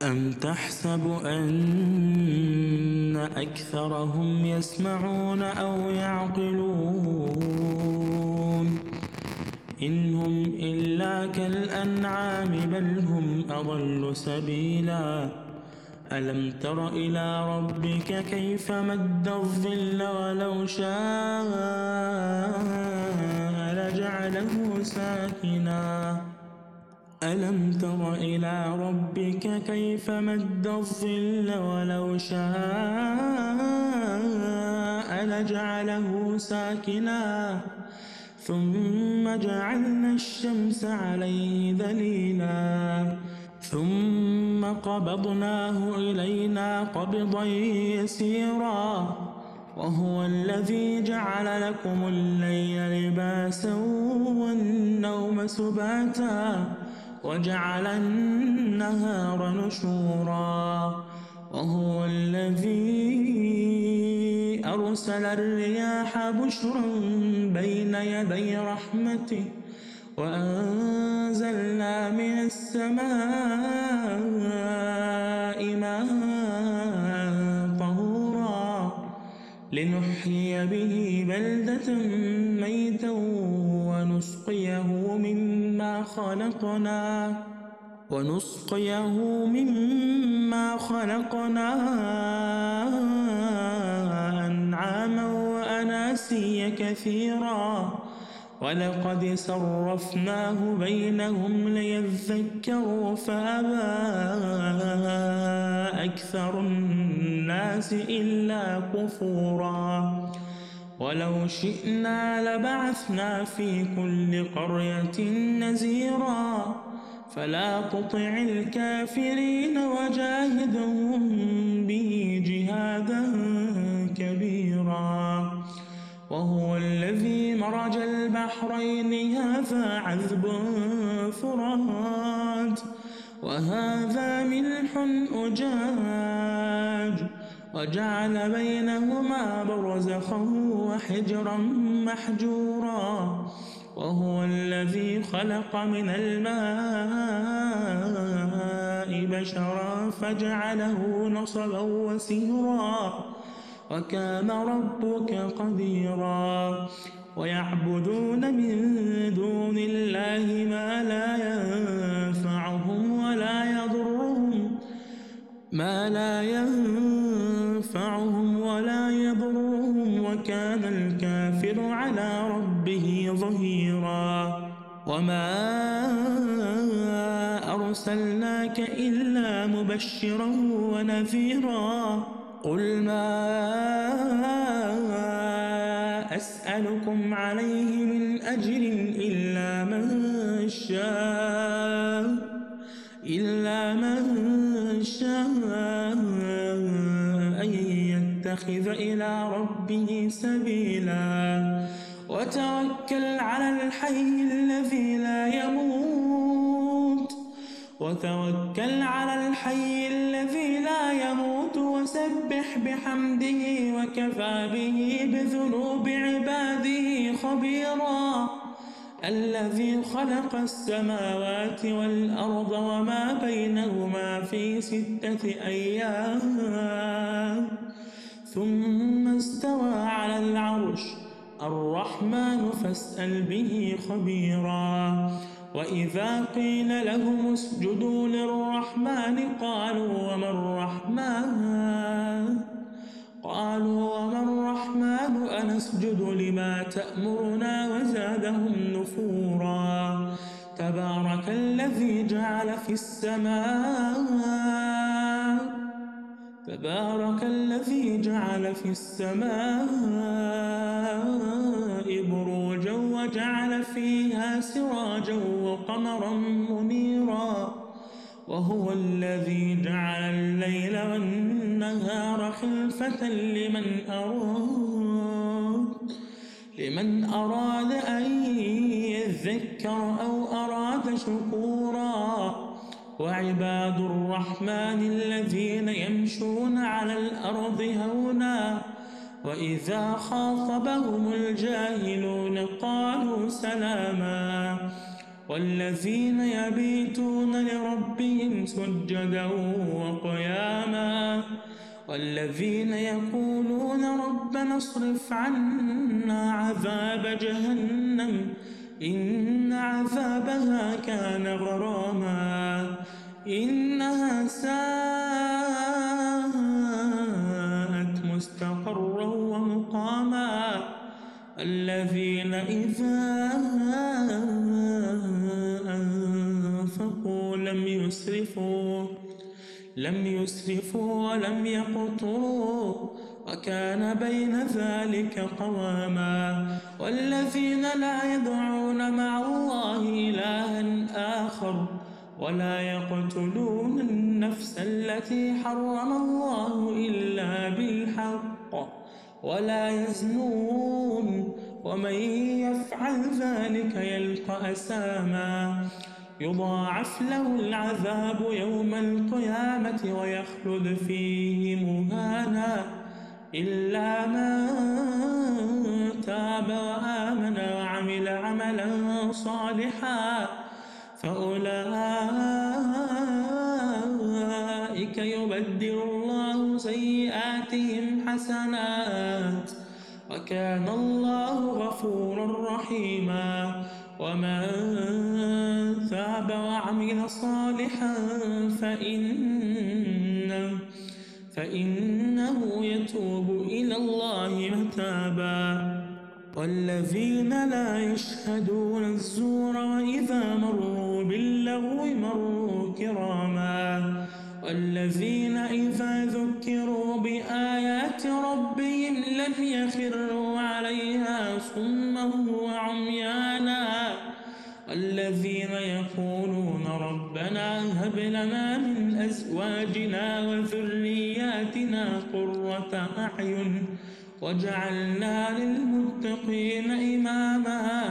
أم تحسب أن أكثرهم يسمعون أو يعقلون إن هم إلا كالأنعام بل هم أضل سبيلا ألم تر إلى ربك كيف مد الظل ولو شاء لجعله ساكنا ألم تر إلى ربك كيف مد الظل ولو شاء لجعله ساكنا ثم جعلنا الشمس عليه دليلا ثم قبضناه إلينا قبضا يسيرا وهو الذي جعل لكم الليل لباسا والنوم سباتا وجعل النهار نشورا وهو الذي أرسل الرياح بشرا بين يدي رحمته وأنزلنا من السماء ماء طهورا لنحيي به بلدة ميتا ونسقيه مما خلقنا أنعاما وأناسيا كثيرا ولقد صرفناه بينهم ليذكروا فأبى أكثر الناس إلا كفورا ولو شئنا لبعثنا في كل قرية نذيرا فلا تطع الكافرين وجاهدهم به جهادا كبيرا وهو الذي مرج البحرين هذا عذب فرات وهذا ملح أجاج وجعل بينهما برزخا وحجرا محجورا وهو الذي خلق من الماء بشرا فجعله نصبا وسهرا وكان ربك قديرا ويعبدون من دون الله ما لا ينفعهم ولا يضرهم وكان الكافر على ربه ظهيرا وما أرسلناك إلا مبشرا ونذيرا قل ما أسألكم عليه من أجر إلا من شاء أن يتخذ إلى ربه سبيلا وتوكل على الحي الذي لا يموت وسبح بحمده وكفى به بذنوب عباده خبيرا الذي خلق السماوات والأرض وما بينهما في 6 أيام ثم استوى على العرش الرحمن فاسأل به خبيرا وإذا قيل لهم اسجدوا للرحمن قالوا وما الرحمن أنسجد لما تأمرنا وزادهم نفورا تبارك الذي جعل في السماء بروجا وجعل فيها سراجا وقمرا منيرا وهو الذي جعل الليل والنهار خلفة لمن أراد أن يذكر أو أراد شكورا وعباد الرحمن الذين يمشون على الأرض هونا وإذا خاطبهم الجاهلون قالوا سلاما والذين يبيتون لربهم سجدا وقياما والذين يقولون ربنا اصرف عنا عذاب جهنم إن عذابها كان غراما إنها ساءت مستقرا ومقاما الذين إذا أنفقوا لم يسرفوا ولم يقتروا وكان بين ذلك قواما والذين لا يدعون مع الله إلها آخر ولا يقتلون النفس التي حرم الله إلا بالحق ولا يزنون ومن يفعل ذلك يلقى أثاما يضاعف له العذاب يوم القيامة ويخلد فيه مهانا إلا من تاب وآمن وعمل عملا صالحا فأولئك يبدل الله سيئاتهم حسنات وكان الله غفورا رحيما ومن تاب وعمل صالحا فإنه يتوب إلى الله متابا والذين لا يشهدون الزور وإذا مروا باللغو مروا كراما والذين إذا ذكروا بآيات ربهم لم يخروا عليها صما وعميانا الذين يقولون ربنا هب لنا من أزواجنا وذرياتنا قرة أعين واجعلنا للمتقين إماما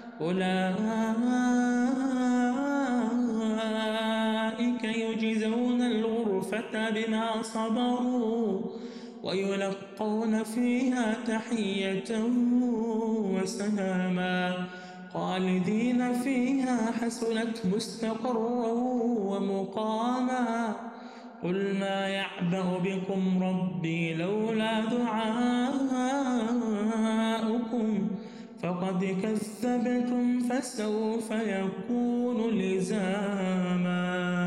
أولئك يجزون الغرفة بما صبروا ويلقون فيها تحية وسلاما خالدين فيها حسنت مستقرا ومقاما قل ما يعبأ بكم ربي لولا دعاؤكم فقد كذبتم فسوف يكون لزاما.